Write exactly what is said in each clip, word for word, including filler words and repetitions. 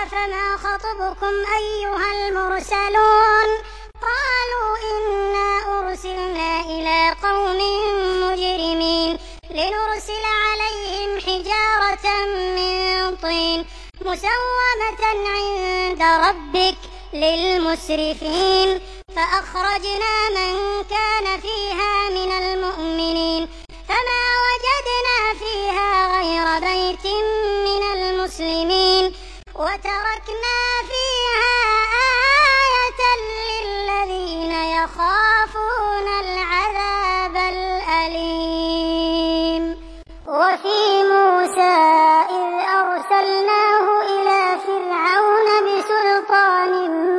فما خطبكم أيها المرسلون قالوا إنا أرسلنا إلى قوم مجرمين لنرسل عليهم حجارة من طين مسومة عند ربك للمسرفين فأخرجنا من كان فيها من المؤمنين فما وجدنا فيها غير بيت من المسلمين وتركنا فيها آية للذين يخافون العذاب الأليم. وفي موسى إذ أرسلناه إلى فرعون بسلطان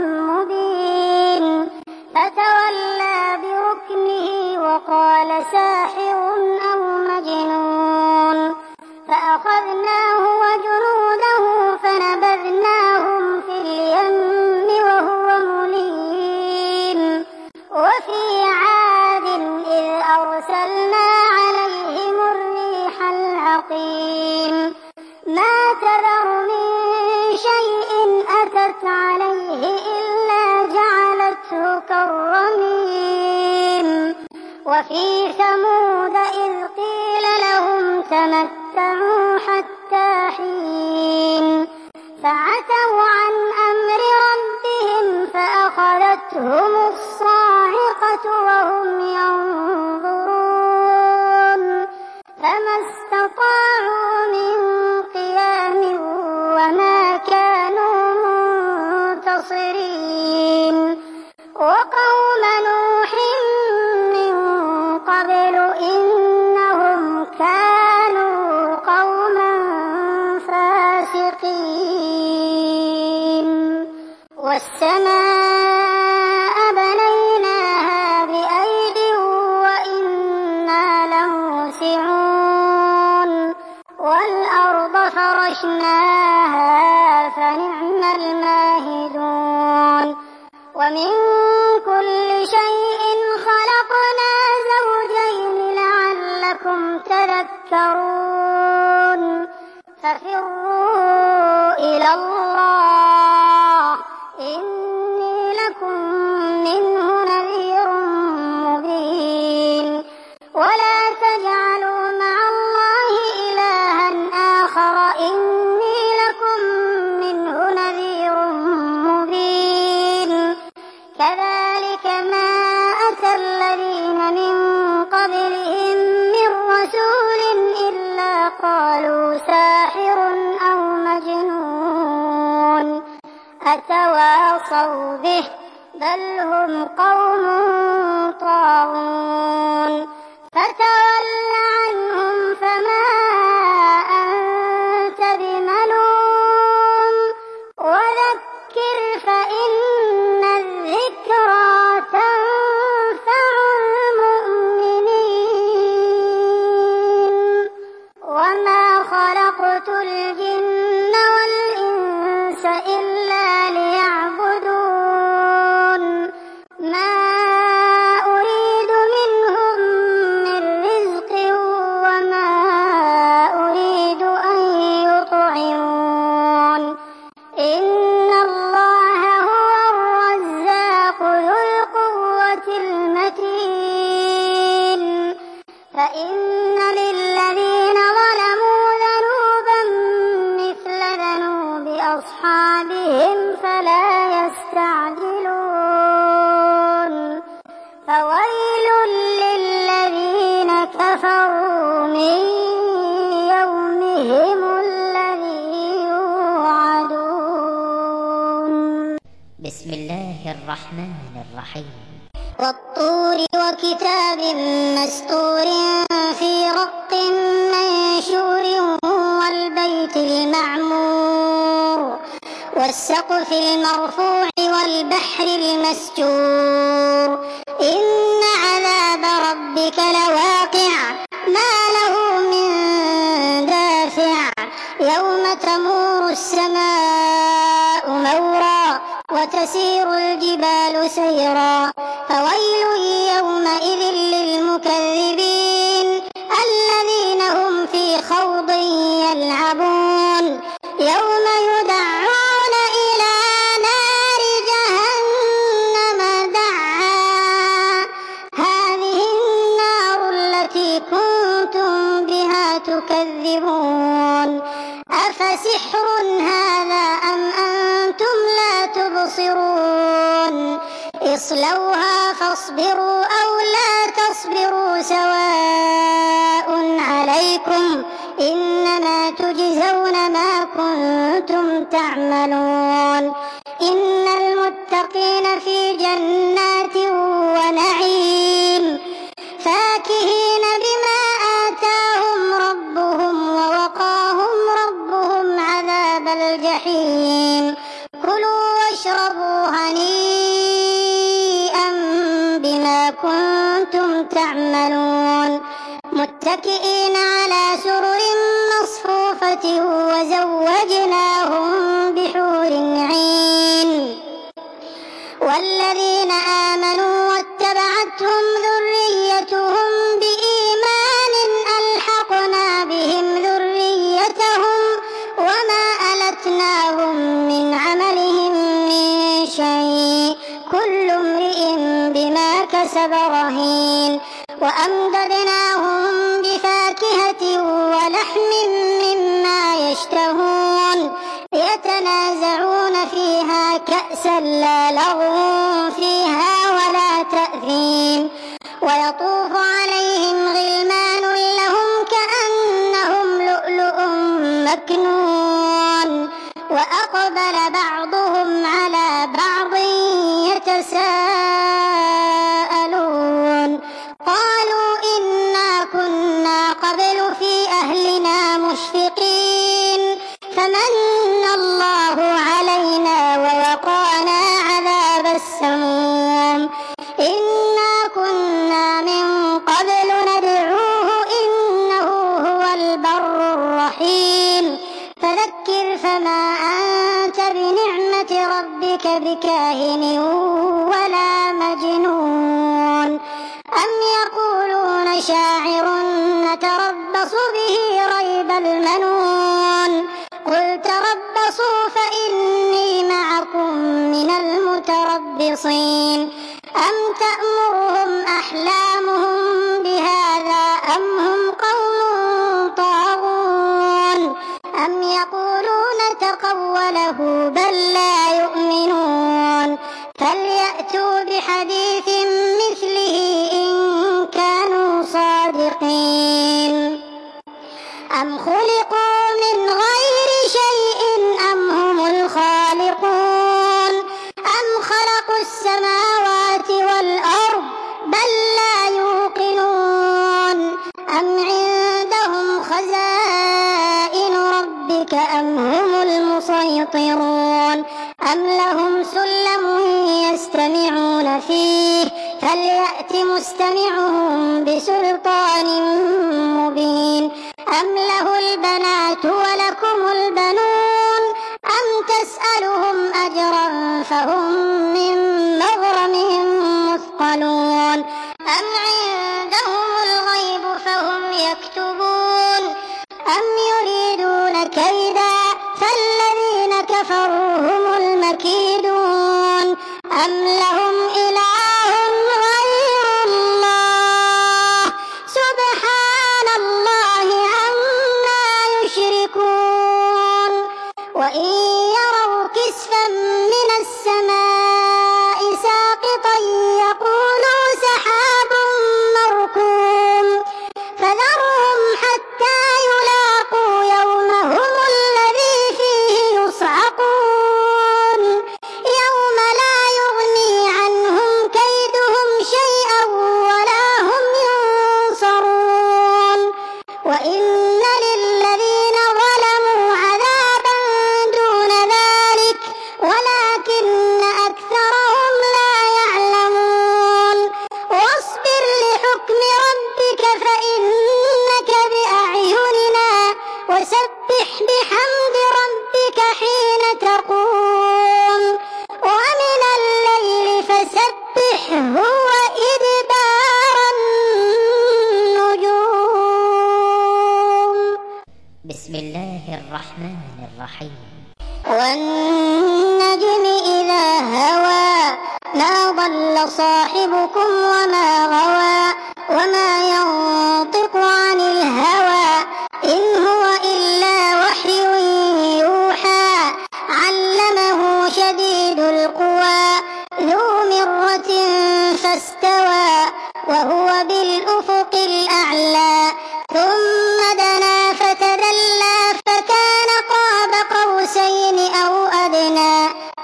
مبين فتولى بركنه وقال ساحر أو مجنون فأخذناه وجنوده فنبذناهم في اليم وهو مليم. وفي عاد إذ أرسلنا عليهم الريح العقيم ما تذر من شيء أتت عليه إلا جعلته كالرميم. وفي ثمود إذ قيل لهم تمتعوا حتى حين فعتوا عن أمر ربهم فأخذتهم الصاعقة وهم ينظرون فما استطاعوا من قيام وما كانوا منتصرين. وقوم نوح من قبل إنهم كانوا قوما فاسقين. والسماء بنيناها بأيد وإنا لموسعون والأرض فرشناها فنعم الماهدون. ومن كل شيء خلقنا زوجين لعلكم تذكرون. ففروا إلى الله إني لكم منه نذير مبين. ولا تجعلوا مع الله إلها آخر إني لكم منه نذير مبين. كذلك ما أتى الذين من قبلهم من رسول إلا قالوا ساحر أو مجنون أتواصوا به بل هم قوم طاغون. فتول عنهم فما أنت بملوم وذكر فإن الذكرى تنفع المؤمنين. وما خلقت الجن والإنس إلا ليعبدون ما أريد منهم من رزق وما أريد أن يطعمون إن الله هو الرزاق ذو القوة المتين. فإن للذين ظلموا ذنوبا مثل ذنوب أصحابهم فلا يستعجلون. فويل للذين كفروا من يومهم الذي يوعدون. بسم الله الرحمن الرحيم. والطور وكتاب مسطور في رق منشور والبيت المعمور والسقف المرفوع والبحر المسجور إن عذاب ربك لواقع ما له من دافع يوم تمور السماء مورا وتسير الجبال سيرا فويل يومئذ للمكذبين الذين هم في خوض يلعبون يوم يدعون يبصرون اصلوها فاصبروا أو لا تصبروا سواء عليكم إنما تجزون ما كنتم تعملون إن المتقين في جنات ونعيم فاكهين بما آتاهم ربهم ووقاهم ربهم عذاب الجحيم كلوا واشربوا هنيئا بما كنتم تعملون متكئين على سرر مصفوفة وزوجناهم بحور عين والذين آمنوا واتبعتهم ذريتهم بإيمان ألحقنا بهم ذريتهم وما ألتناهم من عملهم من شيء كل امرئ بما كسب رهين وأمددناهم بفاكهة ولحم مما يشتهون يتنازعون فيها كأسا لا لغو فيها ولا تأثيم ويطوف عليهم غلمان لهم كأنهم لؤلؤ مكنون وأقبل بعضهم على بعض يتساءلون قالوا إنا كنا قبل في أهلنا مشفقين فمن الله علينا ووقانا عذاب السموم إنا كنا من قبل ندعوه إنه هو البر الرحيم فذكر فما أنت بنعمة ربك بكاهن ولا مجنون أم يقولون شاعر نتربص به ريب المنون قل تربصوا فإني معكم من المتربصين أم تأمرهم أحلامهم بهذا أم هم قوم طاغون أم يقولون تقوله بل لا يؤمنون فليأتوا بحديث مثله إن كانوا صادقين أم خلقوا من غير شيء أم هم الخالقون أم خلقوا السماوات والأرض بل لا يوقنون أم عندهم خزائن ربك أم هم المسيطرون أم لهم سلم يستمعون فيه فليأت مستمعهم بسلطان مبين أم له البنات ولكم البنون أم تسألهم أجرا فهم من مغرم مثقلون أم عندهم الغيب فهم يكتبون أم يريدون كيدا فالذين كفروا هم المكيدون أم لهم إله غير الله سبحان الله عما يشركون وإن يروا كسفا من السماء ساقطا يقولوا سحاب مركوم فذرهم حتى يلاقوا يومهم الذي فيه يصعقون يوم لا يغني عنهم كيدهم شيئا ولا هم ينصرون وإن للذين ظلموا عذابا دون ذلك ولكن أكثرهم لا يعلمون واصبر لحكم ربك فإنك بأعيننا وسبح بحمد ربك حين تقوم ومن الليل فسبحه وإدبار النجوم. بسم الله الرحمن الرحيم. والنجم إذا هوى ما ضل صاحبكم وما غوى وما ينطق عن الهوى إن هو إلا وحي يوحى علمه شديد القوى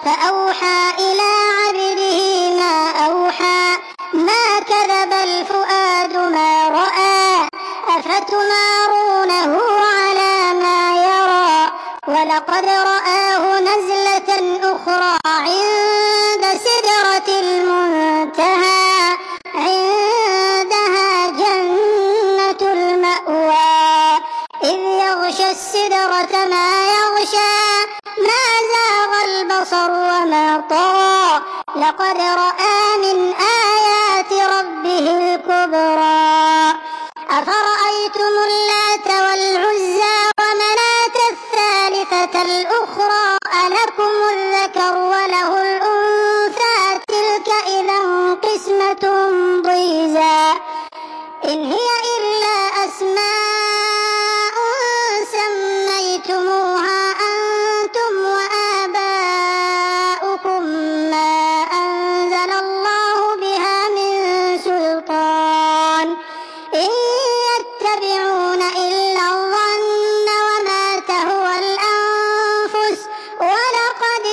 فأوحى إلى عبده ما أوحى ما كذب الفؤاد ما رأى أفتمارونه على ما يرى ولقد رآه نزلة أخرى عند سدرة المنتهى عندها جنة المأوى إذ يغشى السدرة ما يغشى ما زاغ البصر وما طغى لقد رأى من آيات ربه الكبرى أفرأيتم اللات والعزى ومناة الثالثة الأخرى ألكم الذكر وله الأنثى تلك إذا قسمة ضيزى إن هي إلا أسماء سميتموها أنتم وآباؤكم ما أنزل الله بها من سلطان إن يتبعون إلا الظن وما تهوى الأنفس ولقد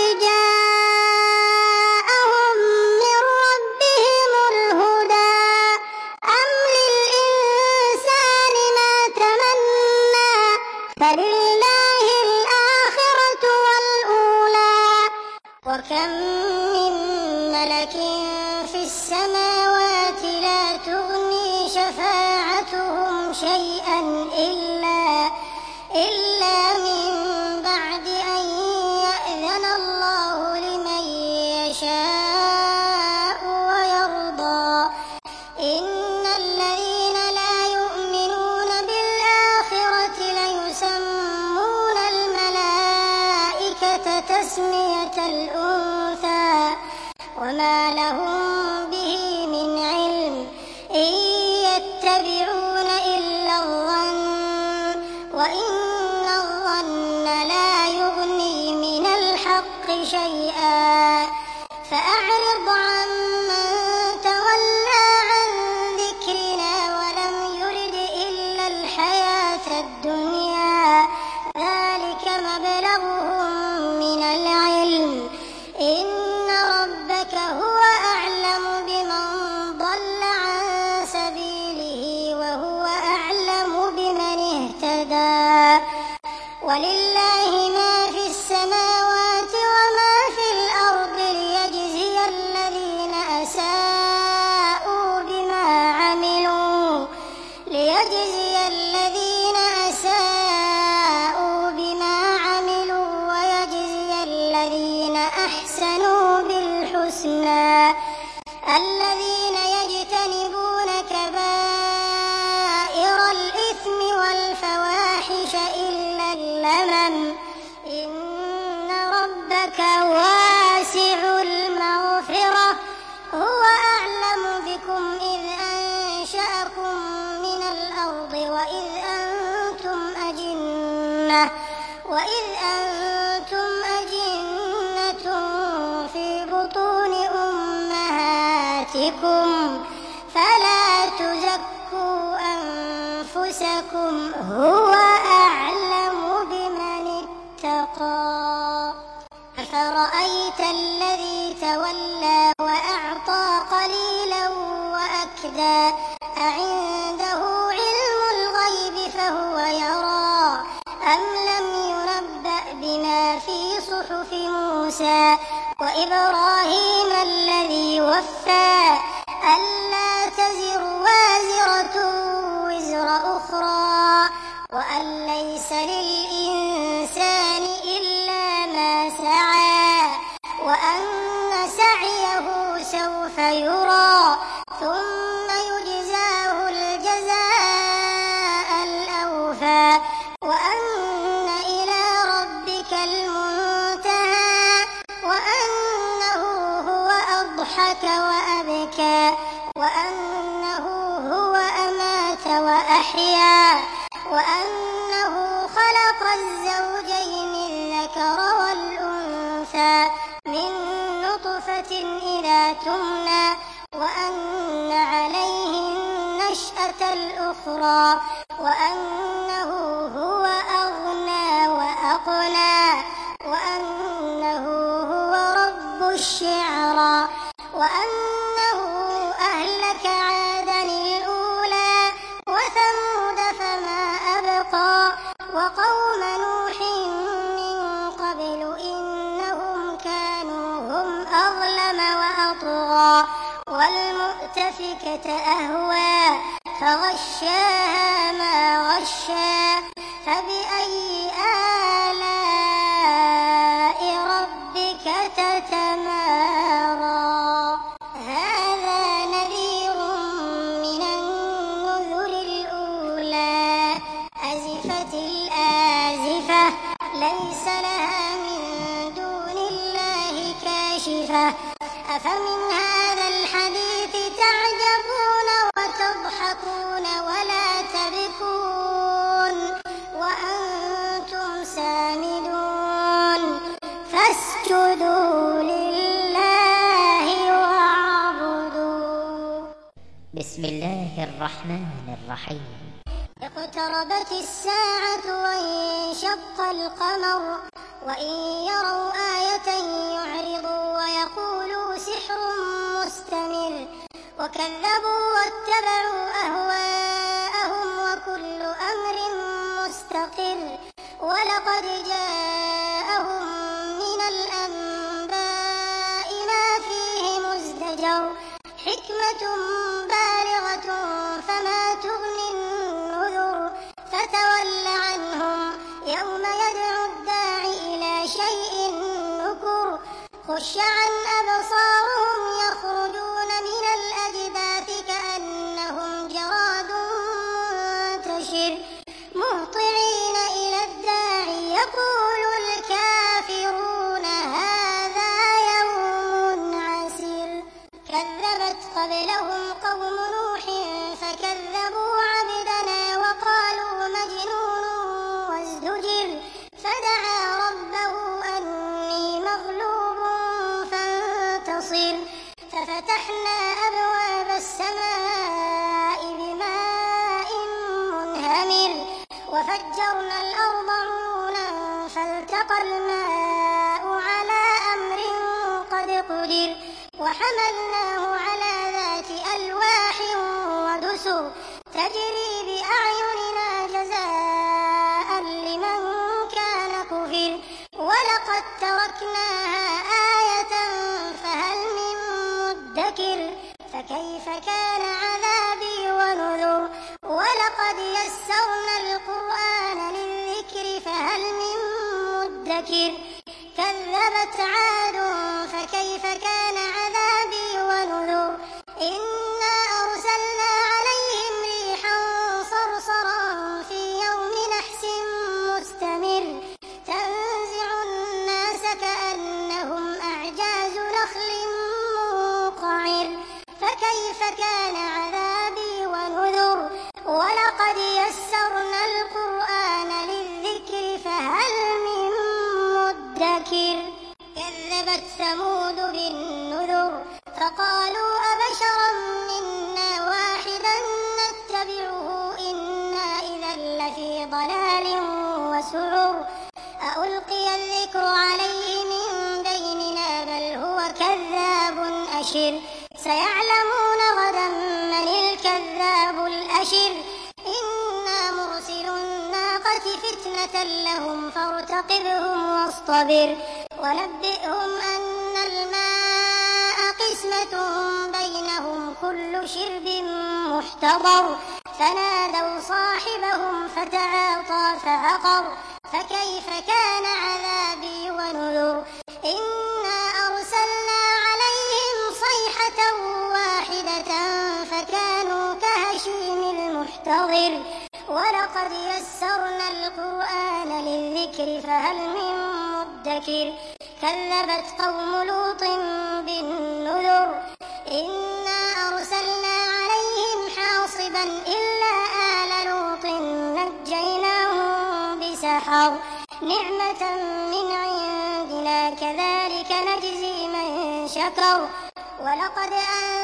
جاءهم من ربهم الهدى أم للإنسان ما تمنى فلله الآخرة والأولى وكم من ملك في السماوات لا تغني شفاعتهم شيئا إلا إلا من بعد أن يأذن الله لمن يشاء ويرضى إن الذين لا يؤمنون بالآخرة ليسمون الملائكة تسمية الأنثى وما لهم به من علم إن يتبعون إلا الظن وإن الظن لا يغني من الحق شيئا فأعرض عمن تولى عن ذكرنا ولم يرد إلا الحياة الدنيا ذلك مبلغهم من العلم إن ربك هو أعلم بمن ضل عن سبيله وهو أعلم بمن اهتدى ولله ما في السماوات وما في الأرض ليجزي الذين أساءوا بما عملوا ليجزي الذين أساءوا بما عملوا ويجزي الذين أحسنوا بالحسنى الذين يجتنبون كبائر الإثم والفواحش إلا اللمم إن ربك واسع المغفرة هو أعلم بكم إذ أنشأكم من الأرض وإذ أنتم أجنة وإذ أنتم أجنة في بطون أمهاتكم فلا تزكوا أنفسكم هو أعلم بمن اتقى أفرأيت الذي تولى وأعطى قليلا وأكدى أعنده علم الغيب فهو يرى أم لم ينبأ بما في صحف موسى وإبراهيم الذي وفى ألا تزر وازرة وزر أخرى وأن ليس للإنسان إلا ما سعى وأن سعيه سوف يرى ثم يجزاه الجزاء الأوفى وأن إلى ربك المنتهى وأنه هو أضحك وأبكى وأنه هو أمات وأحيا وأنه خلق الزوجين الذكر والأنثى من نطفة إذا تمنى وأن عليه النشأة الأخرى وأنه هو أغنى وأقنى وأنه هو رب الشعرى وأنه أهلك عادا الأولى وثمود فما أبقى وقوم نوح من قبل إنهم كانوا هم أظلم وأطغى والمؤتفكة أهوى فغشاها ما غشى فبأي آلاء ربك تتمارى هذا نذير من النذر الأولى أزفت الآزفة ليس لها من دون الله كاشفة أفمن هذا الحديث تعجبون وتضحكون ولا تبكون وأنتم سامدون فاسجدوا لله واعبدوا. بسم الله الرحمن الرحيم. اقتربت الساعة وانشق القمر وإن يروا آية يعرضوا ويقولوا سحر مستمر وكذبوا واتبعوا أهواءهم وكل أمر مستقر ولقد جاءهم من الأنباء ما فيه مزدجر حكمة بالغة فما تغني النذر فتول عنهم يوم يدعو الداعي إلى شيء نكر خش عن أبصارهم يخرجون من الأجداث كأنهم جراد منتشر مهطعين إلى الداعي يقول الكافرون هذا يوم عسير كذبت قبلهم قوم نوح فكذبوا عبدنا وقالوا مجنون وازدجر فدعا ربه أني مغلوب فانتصر ففتحنا أبواب السماء بماء منهمر وفجرنا الأرض عيونا فالتقى الماء على أمر قد قدر وحملناه على ذات ألواح ودسر تجري بأعيننا جزاء لمن كان كفر ولقد تركناها آية فهل من مدكر فكيف كان عذابي ونذر ولقد يسرنا القرآن للذكر فهل من مدكر كذبت عاد فكيف كان عذابي ونذر إنا أرسلنا عليهم ريحا صرصرا في يوم نحس مستمر تنزع الناس كأنهم أعجاز نخل منقعر فكيف كان عذابي ونذر ولقد يسرنا القرآن للذكر فهل من مدكر كذبت ثمود بالنذر فقالوا أبشرا منا واحدا نتبعه إنا إذا لفي ضلال وسعر ألقي الذكر عليه من بيننا بل هو كذاب أشر سيعلمون غدا من الكذاب الأشر إنا مرسل الناقة فتنة لهم فارتقبهم واصطبر ونبئهم أن الماء قسمة بينهم كل شرب محتضر فنادوا صاحبهم فتعاطى فعقر فكيف كان عذابي ونذر إنا أرسلنا عليهم صيحة واحدة فكانوا كهشيم المحتضر ولقد يسرنا القرآن للذكر فهل من مدكر كذبت قوم لوط بالنذر إنا أرسلنا عليهم حاصبا إلا آل لوط نجيناهم بسحر نعمة من عندنا كذلك نجزي من شكر ولقد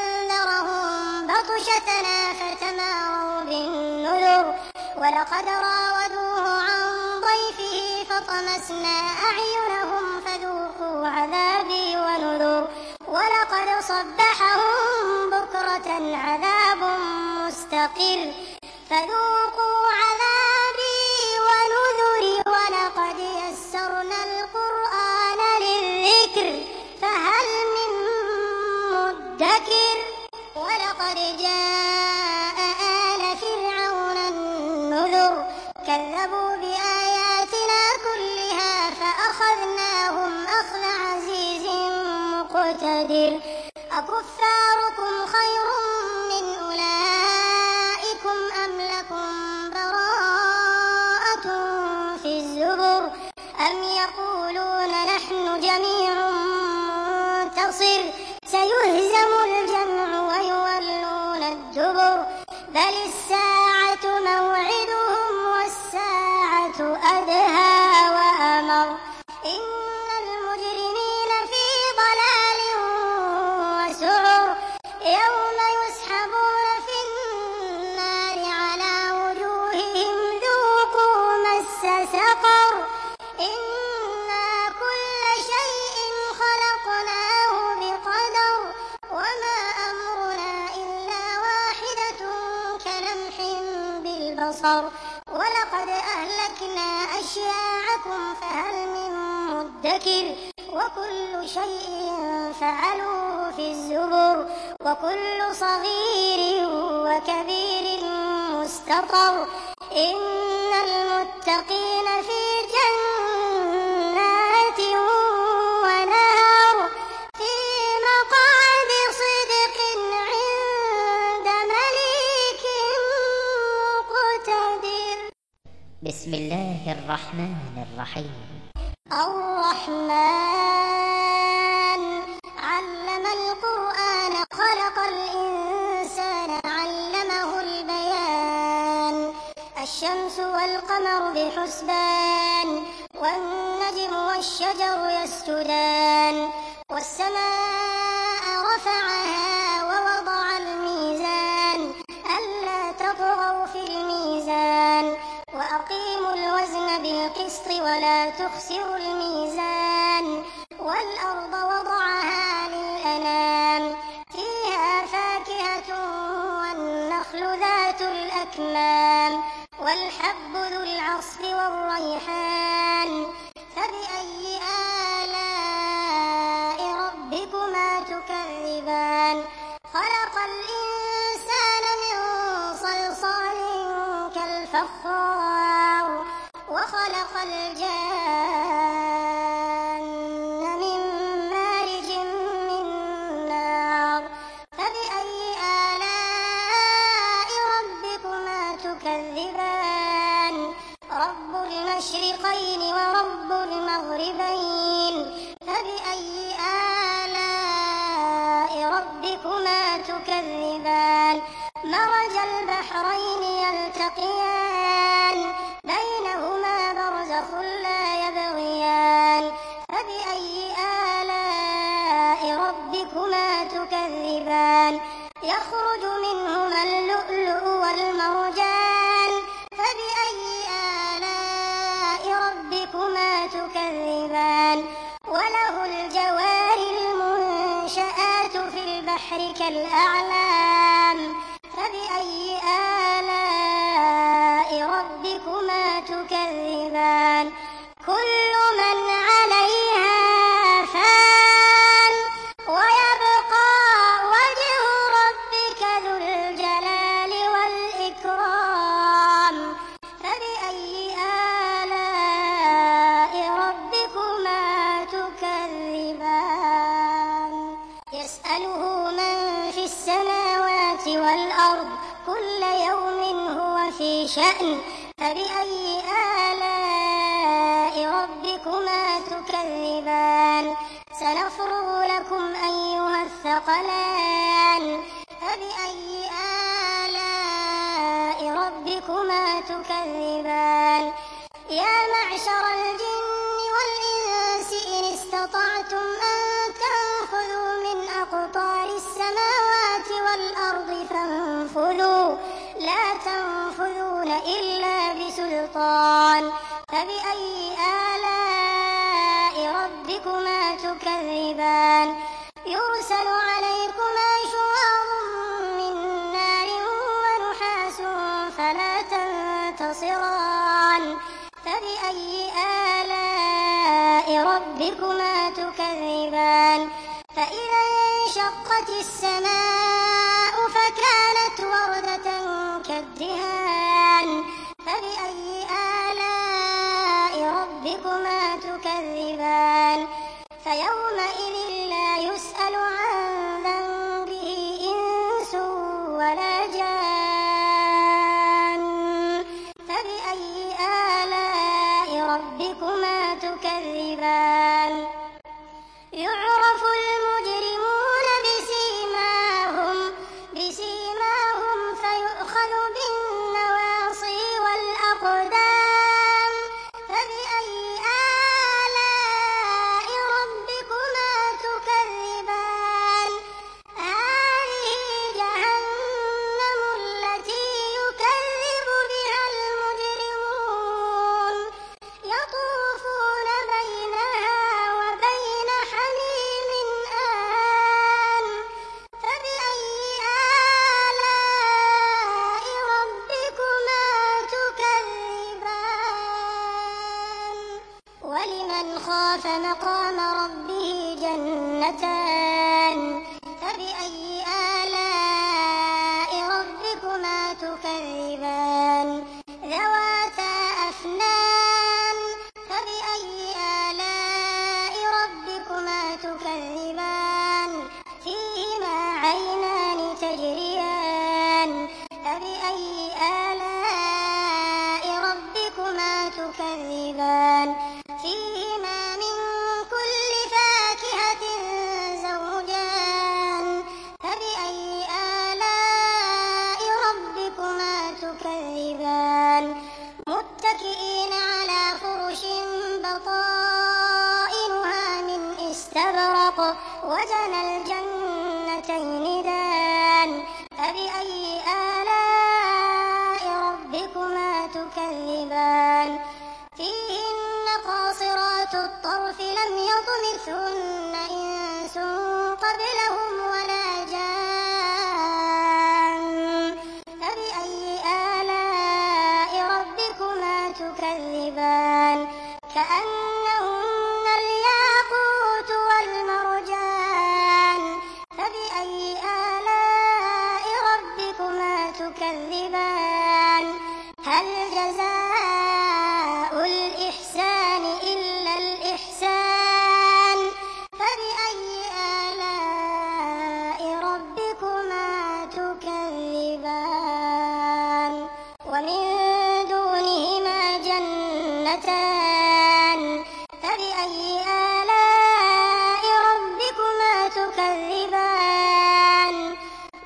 أنذرهم بطشتنا فتماروا بالنذر ولقد راودوه عن ضيفه فطمسنا أعينهم فذوقوا عذابي ونذر فصبحهم بكرة عذاب مستقر فذوقوا عذابي ونذري ولقد يسرنا القرآن للذكر فهل من مدكر ولقد جاء آل فرعون النذر كذبوا بآياتنا كلها فأخذناهم أخذ عزيز مقتدر أكفاركم خير من أولئكم أم لكم براءة في الزبر أم يقولون نحن جميع منتصر سيهزم الجمع ويولون الدبر بل الساعة موعدهم والساعة أدهى وأمر إن المجرمين في ضلال وسعر يوم يسحبون في النار على وجوههم ذوقوا مس سقر إنا كل شيء خلقناه بقدر وما أمرنا إلا واحدة كلمح بالبصر ولقد أهلكنا أشياعكم فهل من مدكر وكل شيء فعلوه في الزبر وكل صغير وكبير مستطر إن المتقين في جنات ونهر في مقعد صدق عند مليك مقتدر. بسم الله الرحمن الرحيم. الرحمن علم القرآن خلق الإنسان علمه البيان الشمس والقمر بحسبان والنجم والشجر يسجدان والسماء رفعها ووضع الميزان ألا تطغوا في الميزان وأقيموا الوزن بالقسط ولا تخسروا الميزان والأرض وضعها للأنام فيها فاكهة والنخل ذات الأكمام والحب ذو العصف والريحان فبأي آلاء ربكما تكذبان خلق الإنسان من صلصال كالفخار وخلق الجان من مارج من نار فبأي آلاء ربكما تكذبان رب المشرقين ورب المغربين فبأي آلاء ربكما تكذبان مرج البحرين يلتقيان بينهما برزخ لا يبغيان فبأي آلاء ربكما تكذبان يخرج منهما اللؤلؤ والمرجان فبأي آلاء ربكما تكذبان وله الجوار المنشآت في البحر كالأعلام فبأي آلاء ربكما تكذبان كل من عليها فان ويبقى وجه ربك ذو الجلال والإكرام فبأي آلاء ربكما تكذبان يسأله من في السماوات والأرض كل يوم هو في شأن فبأي آلاء ربكما تكذبان سنفرغ لكم أيها الثقلان فبأي آلاء ربكما تكذبان يا معشر الجن والإنس إن استطعتم أن تنفذوا من أقطار السماوات والأرض فانفذوا لا تنفذون إلا بسلطان فبأي آلاء ربكما تكذبان يرسل عليكم فبأي آلاء ربكما تكذبان فإذا انشقت السماء فكانت وردة كالدهان فبأي آلاء ربكما تكذبان فيومئذ لا يسأل عن ذنبه إنس ولا جان فبأي آلاء ربكما تكذبان يعرف المجرمون بسيماهم بسيماهم فيؤخذ بالنواصي والأقدام فبأي آلاء ربكما تكذبان هذه جهنم التي يكذب بها المجرمون يطوفون بينها وبين حميم آن فبأي آلاء ربكما تكذبان ولمن خاف مقام ربه جنتان فبأي آلاء ربكما تكذبان ذواتا أفنان فبأي آلاء ربكما تكذبان فيهما عينان تجريان فبأي آلاء ربكما تكذبان فيهما من كل فاكهة زوجان فبأي آلاء ربكما تكذبان متكئين على فرش بطائنها من استبرق وجنى الجنتين دان فبأي آلاء ربكما تكذبان فيهن قاصرات الطرف لم يطمثهن إنس قبلهم ولا جان فبأي آلاء ربكما تكذبان كأنهن الياقوت والمرجان فبأي آلاء ربكما تكذبان هل جزاء الإحسان إلا الإحسان فبأي آلاء ربكما تكذبان ومن دونهما جنتان فبأي آلاء ربكما تكذبان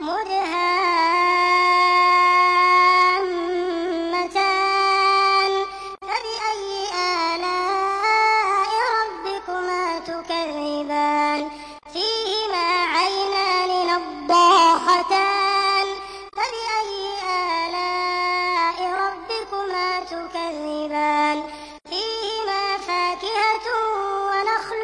مدهامتان فبأي آلاء ربكما تكذبان فيهما عينان نضاختان فبأي آلاء ربكما تكذبان فيهما فاكهة ونخل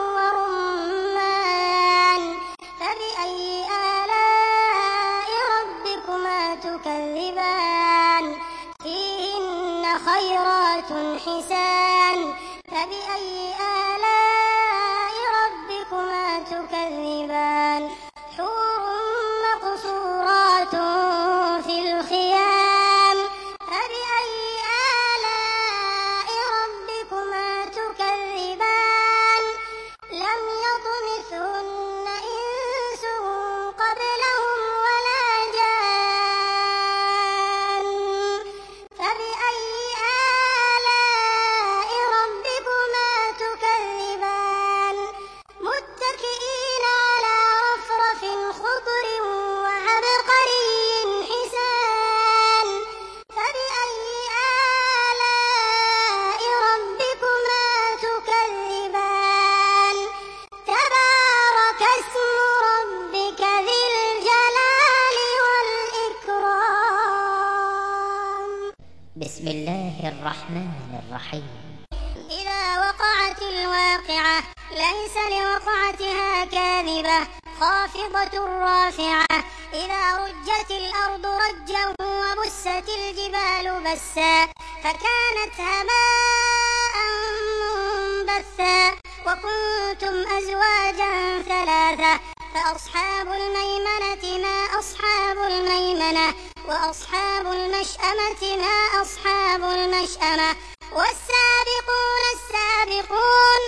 ورمان فبأي آلاء ربكما تكذبان فيهن خيرات حسان فبأي آلاء ربكما تكذبان حور مقصورات في الخيام فبأي آلاء ربكما تكذبان لم يطمثهن إنس قبلهم ولا جان فبأي آلاء ربكما تكذبان متكئين على رفرف خضر وعبقري حسان فبأي آلاء ربكما تكذبان تبارك اسم ربك ذي الجلال والإكرام بسم الله الرحمن الرحيم إذا وقعت الواقعة ليس لوقعتها كاذبة خافضة رافعة إذا رجت الأرض رجا وبست الجبال بسا فكانت هباء منبثا وكنتم أزواجا ثلاثة فأصحاب الميمنة ما أصحاب الميمنة وأصحاب المشأمة ما أصحاب المشأمة والسابقون السابقون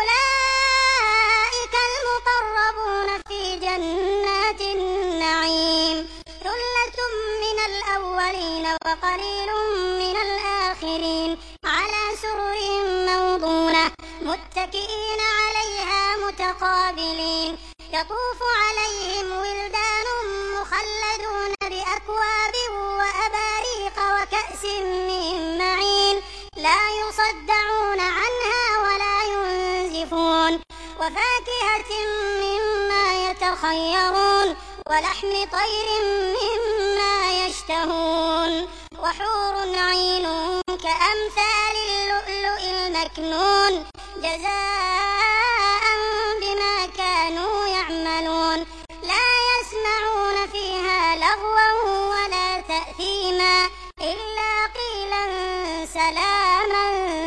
أولئك المقربون في جنات النعيم ثلة من الأولين وقليل من الآخرين على سرر موضونة متكئين عليها متقابلين يطوف عليهم ولدان مخلدون بأكواب وأباريق وكأس من معين لا يصدعون عنها ولا ينزفون وفاكهة مما يتخيرون ولحم طير مما يشتهون وحور عين كأمثال اللؤلؤ المكنون جزاء بما كانوا يعملون لا يسمعون فيها لغوا ولا تأثيما إلا قيلا سلاما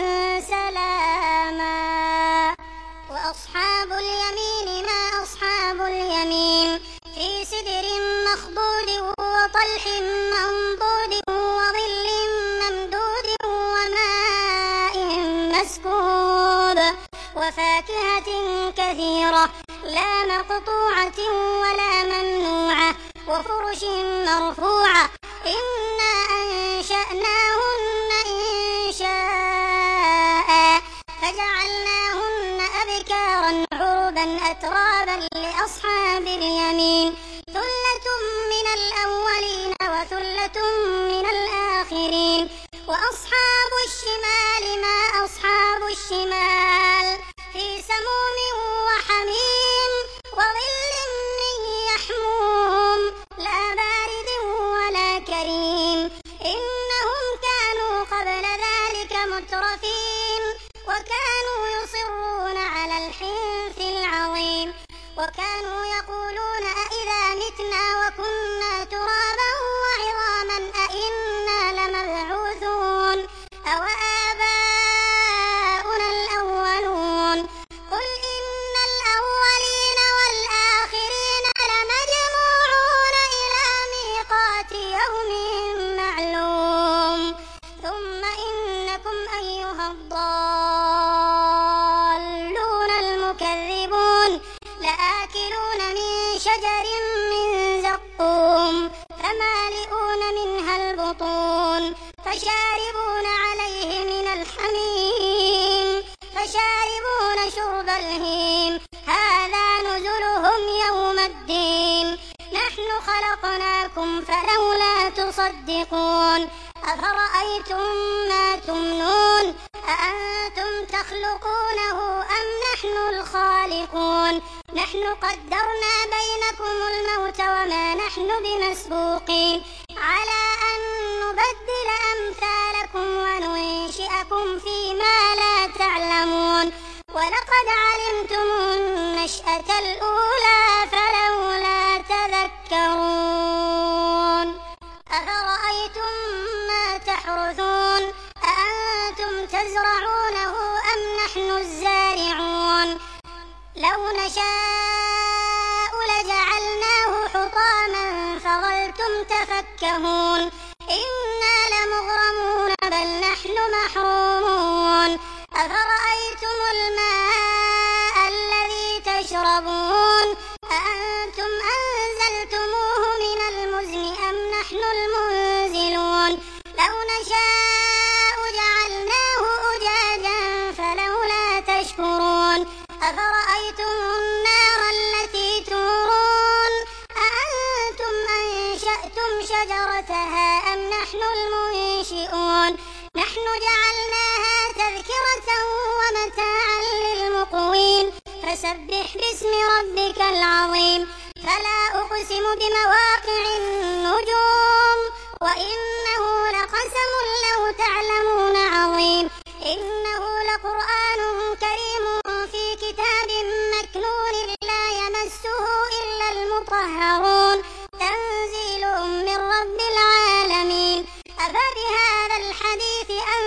سلاما وأصحاب اليمين ما أصحاب اليمين في سدر مخضود وطلح منضود وظل ممدود وماء مسكوب وفاكهة كثيرة لا مقطوعة ولا ممنوعة وفرش مرفوعة إنا أنشأناهن إنشاء فجعلناهن أبكارا عربا أترابا لأصحاب اليمين ثلة من الأولين وثلة من الآخرين وأصحاب الشمال ما أصحاب الشمال في سموم وحميم وظل من يحموم لا بارد ولا كريم إنهم كانوا قبل ذلك مترفين وكانوا يصرون على الحنث العظيم وكانوا يقولون أئذا متنا وكنا ترابا وعظاما أئنا لمبعوثون أو آباؤنا الأولون قل إن الأولين والآخرين لمجموعون إلى ميقات يوم معلوم ثم إنكم أيها الضالون المكذبون لآكلون من شجر من زقوم فمالئون منها البطون فشاربون عليه من الحميم فشاربون شرب الهيم هذا نزلهم يوم الدين نحن خلقناكم فلولا تصدقون أفرأيتم ما تمنون أأنتم تخلقونه أم نحن الخالقون نحن قدرنا بينكم الموت وما نحن بمسبوقين على أن نبدل أمثالكم وننشئكم فيما لا تعلمون ولقد علمتم النشأة الأولى فلولا تذكرون أفرأيتم ما تحرثون أأنتم تزرعونه أم نحن الزارعون لو نشاء لجعلناه حطاما فظلتم تفكهون إنا لمغرمون بل نحن محرومون أفرأيتم الماء الذي تشربون أأنتم أنزلتموه من المزن أم نحن المنزلون لو نشاء جعلناه أجاجا فلولا تشكرون أفرأيتم النار التي تورون أأنتم أنشأتم شجرتها أم نحن المنشئون نحن جعلناها تذكرة ومتاعا للمقوين فسبح باسم ربك العظيم فلا أقسم بمواقع النجوم وإنه لقسم لو تعلمون عظيم إنه لقرآن كريم في كتاب مكنون لا يمسه إلا المطهرون تنزيل من رب العالمين أفبهذا الحديث أن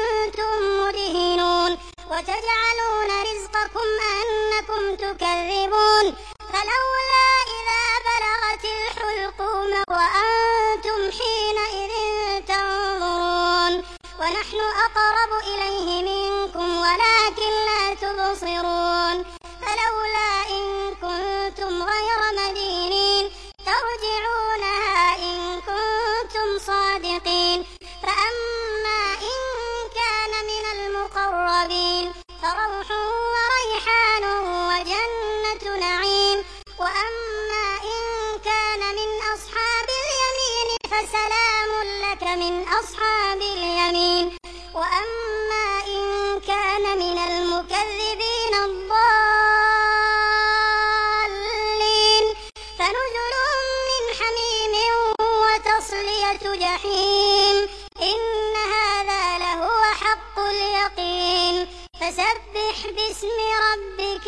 أقرب إليه منكم ولكن لا تبصرون فلولا إن كنتم غير مدينين ترجعونها إن كنتم صادقين فأما إن كان من المقربين فروح وريحان وجنة نعيم وأما إن كان من أصحاب اليمين فسلام لك من أصحاب اليمين وأما إن كان من المكذبين الضالين فنزل من حميم وتصلية جحيم إن هذا لهو حق اليقين فسبح باسم ربك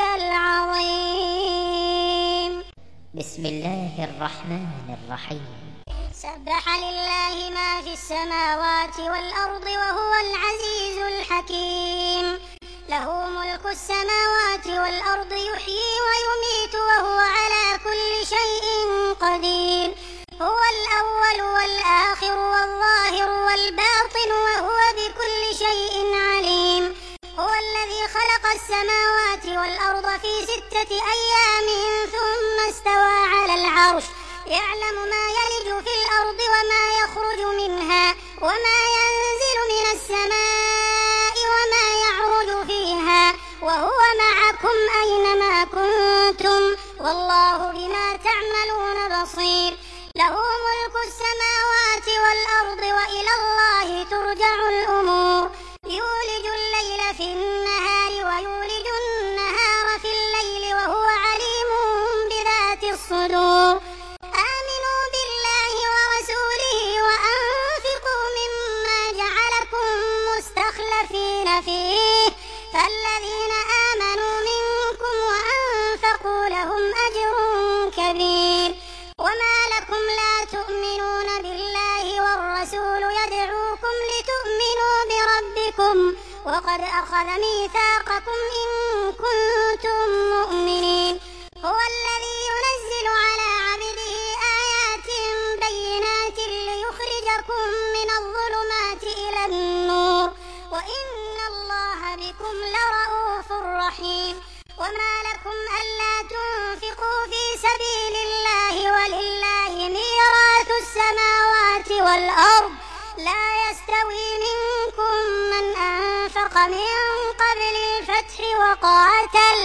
العظيم. بسم الله الرحمن الرحيم. سبح لله ما في السماوات والأرض وهو العزيز الحكيم له ملك السماوات والأرض يحيي ويميت وهو على كل شيء قدير هو الأول والآخر والظاهر والباطن وهو بكل شيء عليم هو الذي خلق السماوات والأرض في ستة أيام ثم استوى على العرش يعلم ما يلج في الأرض وما يخرج منها وما ينزل من السماء وما يعرج فيها وهو معكم أينما كنتم والله بما تعملون بصير له ملك السماوات والأرض وإلى الله ترجع الأمور يولج الليل في النهار ويولج النهار في الليل وهو عليم بذات الصدور آمنوا بالله ورسوله وأنفقوا مما جعلكم مستخلفين فيه فالذين آمنوا منكم وأنفقوا لهم أجر كبير وما لكم لا تؤمنون بالله والرسول يدعوكم لتؤمنوا بربكم وقد أخذ ميثاقكم إن كنتم مؤمنين هو الذي ينزل على عبده آيات بينات ليخرجكم من الظلمات إلى النور وإن الله بكم لرءوف رحيم وما لكم ألا تنفقوا في سبيل الله ولله ميراث السماوات والأرض لا يستوي منكم من أنفق من قبل الفتح وقاتل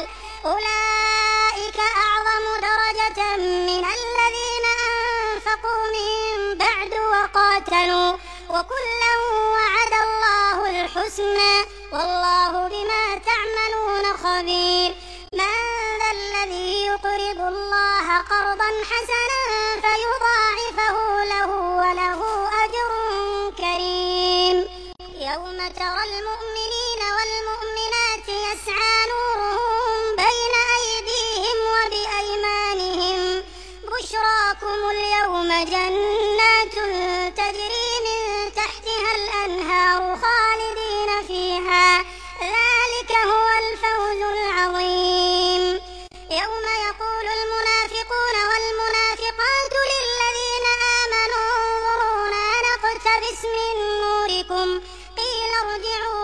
أولئك أعظم درجة من الذين أنفقوا من بعد وقاتلوا وكلا وعد الله الحسنى والله بما تعملون خبير من ذا الذي يقرض الله قرضا حسنا فيضاعفه له وله أجر كريم يوم ترى المؤمنين والمؤمنات يسعى نورهم بين أيديهم وبأيمانهم بشراكم اليوم جنات تجري من تحتها الأنهار خالدين فيها ذلك هو الفوز العظيم يوم يقول المنافقون والمنافقات للذين آمنوا انظرونا نقتبس من نوركم قيل ارجعوا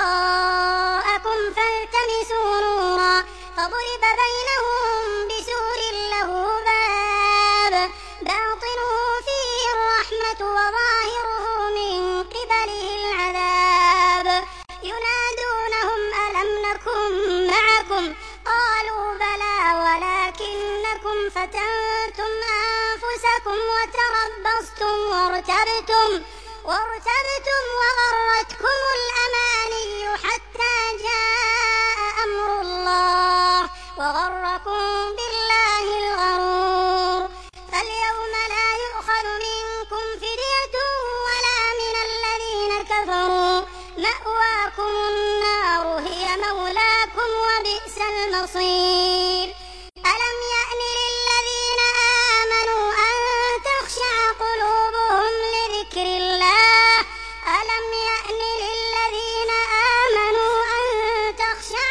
وراءكم فالتمسوا نورا فضرب بينهم بسور له باب باطنه فيه الرحمة وظاهره من قبله العذاب ينادونهم ألم نكن معكم قالوا بلى ولكنكم فتنتم أنفسكم وتربصتم وارتبتم وارتبتم وغرتكم الأماني حتى جاء أمر الله وغركم بالله الغرور فاليوم لا يؤخذ منكم فدية ولا من الذين كفروا مأواكم النار هي مولاكم وبئس المصير ألم يأن للذين آمنوا أن تخشع قلوبهم لذكر الله ألم يأن للذين آمنوا أن تخشع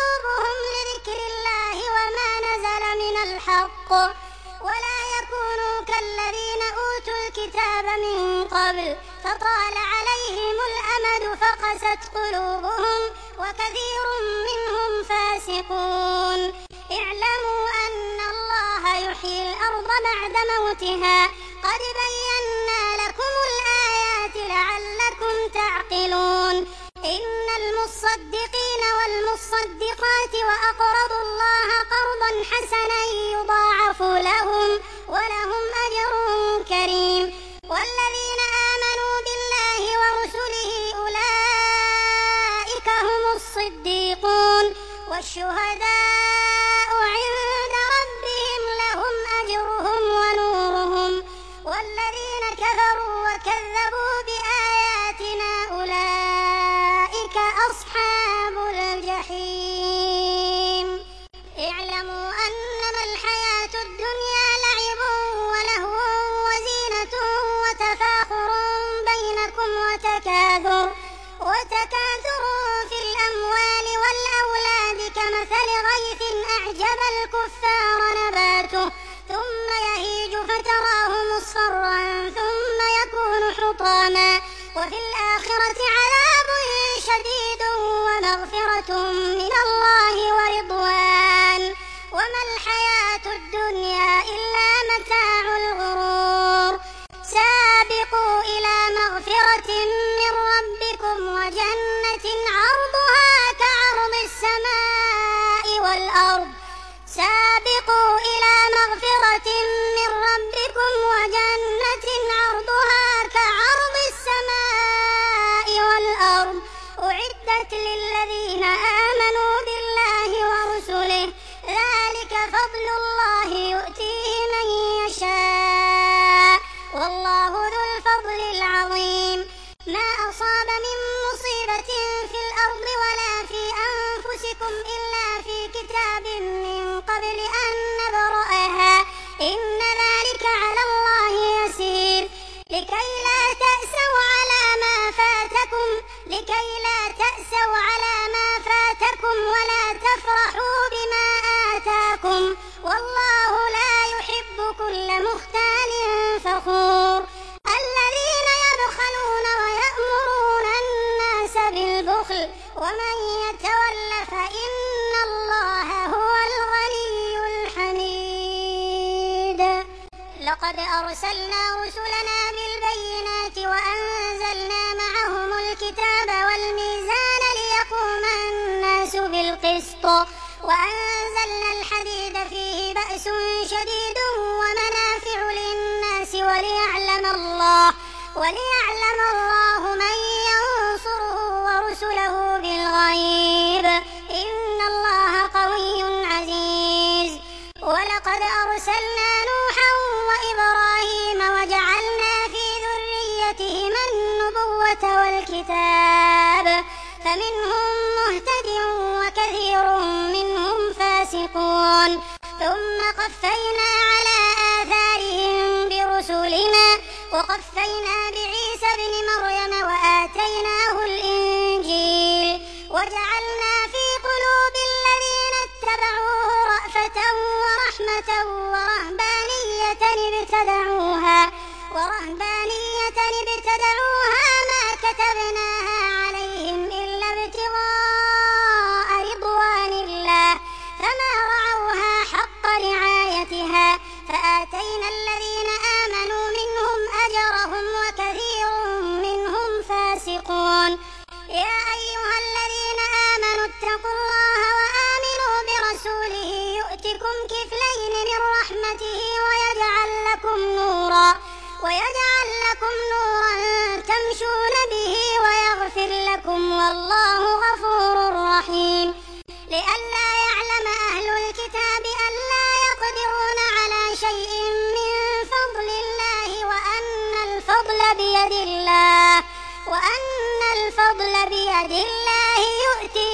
قلوبهم لذكر الله وما نزل من الحق ولا يكونوا كالذين أوتوا الكتاب من قبل فطال عليهم الأمد فقست قلوبهم وكثير منهم فاسقون. اعلموا أن الله يحيي الأرض بعد موتها قد بينا لكم الآيات لعلكم تعقلون. إن المصدقين والمصدقات وأقرضوا الله قرضا حسنا يضاعف لهم ولهم أجر كريم. والذين آمنوا بالله ورسله أولئك هم الصديقون والشهداء عند ربهم لهم أجرهم ونورهم. والذين كفروا وكذبوا بآياتنا أولئك أصحاب الجحيم. اعلموا أنما الحياة الدنيا لعب ولهو وزينة وتفاخر بينكم وتكاثر وتكاثر في الأموال والأولاد كمثل غيث أعجب الكفار نباته ثم يهيج فتراه مصفرا ثم يكون حطاما وفي الآخرة عذاب شديد ومغفرة من الله ورضوان وما الحياة الدنيا إلا متاع الغرور. سابقوا إلى مغفرة من ربكم وجنة عرضها كعرض السماء والأرض سابقوا إلى مغفرة من ربكم وجنة عرضها كعرض السماء والأرض أعدت للذين آمنوا بالله ورسله ذلك فضل الله يؤتيه من يشاء والله ذو الفضل العظيم. ما أصاب من مصيبة في الأرض ولا في أنفسكم إلا في كتاب من قبل أن نبرأها إن ذلك على الله يسير. لكي لا تأسوا على ما فاتكم لكي لا تأسوا على ما فاتكم ولا تفرحوا بما آتاكم والله لا يحب كل مختال فخور. الذين يبخلون ويأمرون الناس بالبخل ومن يتول فإن الله هو الغني الحميد. لقد أرسلنا رسلنا بالبينات وأنزلنا معهم الكتاب والميزان ليقوم الناس بالقسط وأنزلنا الحديد فيه بأس شديد ومنافع للناس وليعلم الله وليعلم الله من ينصره ورسله بالغيب إن الله قوي عزيز. ولقد أرسلنا نوحا وإبراهيم وجعلنا في ذريتهما النبوة والكتاب فمنهم مهتد وكثير منهم فاسقون. ثم قفينا على آثارهم برسلنا وقفينا بعيسى ابن مريم وآتيناه الإنجيل وجعلنا في قلوب الذين اتبعوه رأفة ورحمة ورهبانية ابتدعوها ورهبانية ابتدعوها ما كتبناها عليهم إلا ابتغاء رضوان الله فما رعوها حق رعايتها فآتينا الذين آمنوا منهم أجرهم وكثير منهم فاسقون. يا أيها الذين آمنوا اتقوا الله وآمنوا برسوله يؤتكم كفلين من رحمته ويجعل لكم نورا ويجعل لكم نورا تمشون به ويغفر لكم والله غفور رحيم. لئلا يعلم أهل الكتاب ألا يقدرون على شيء من فضل الله وأن الفضل بيد الله وأن الفضل بيد الله يؤتي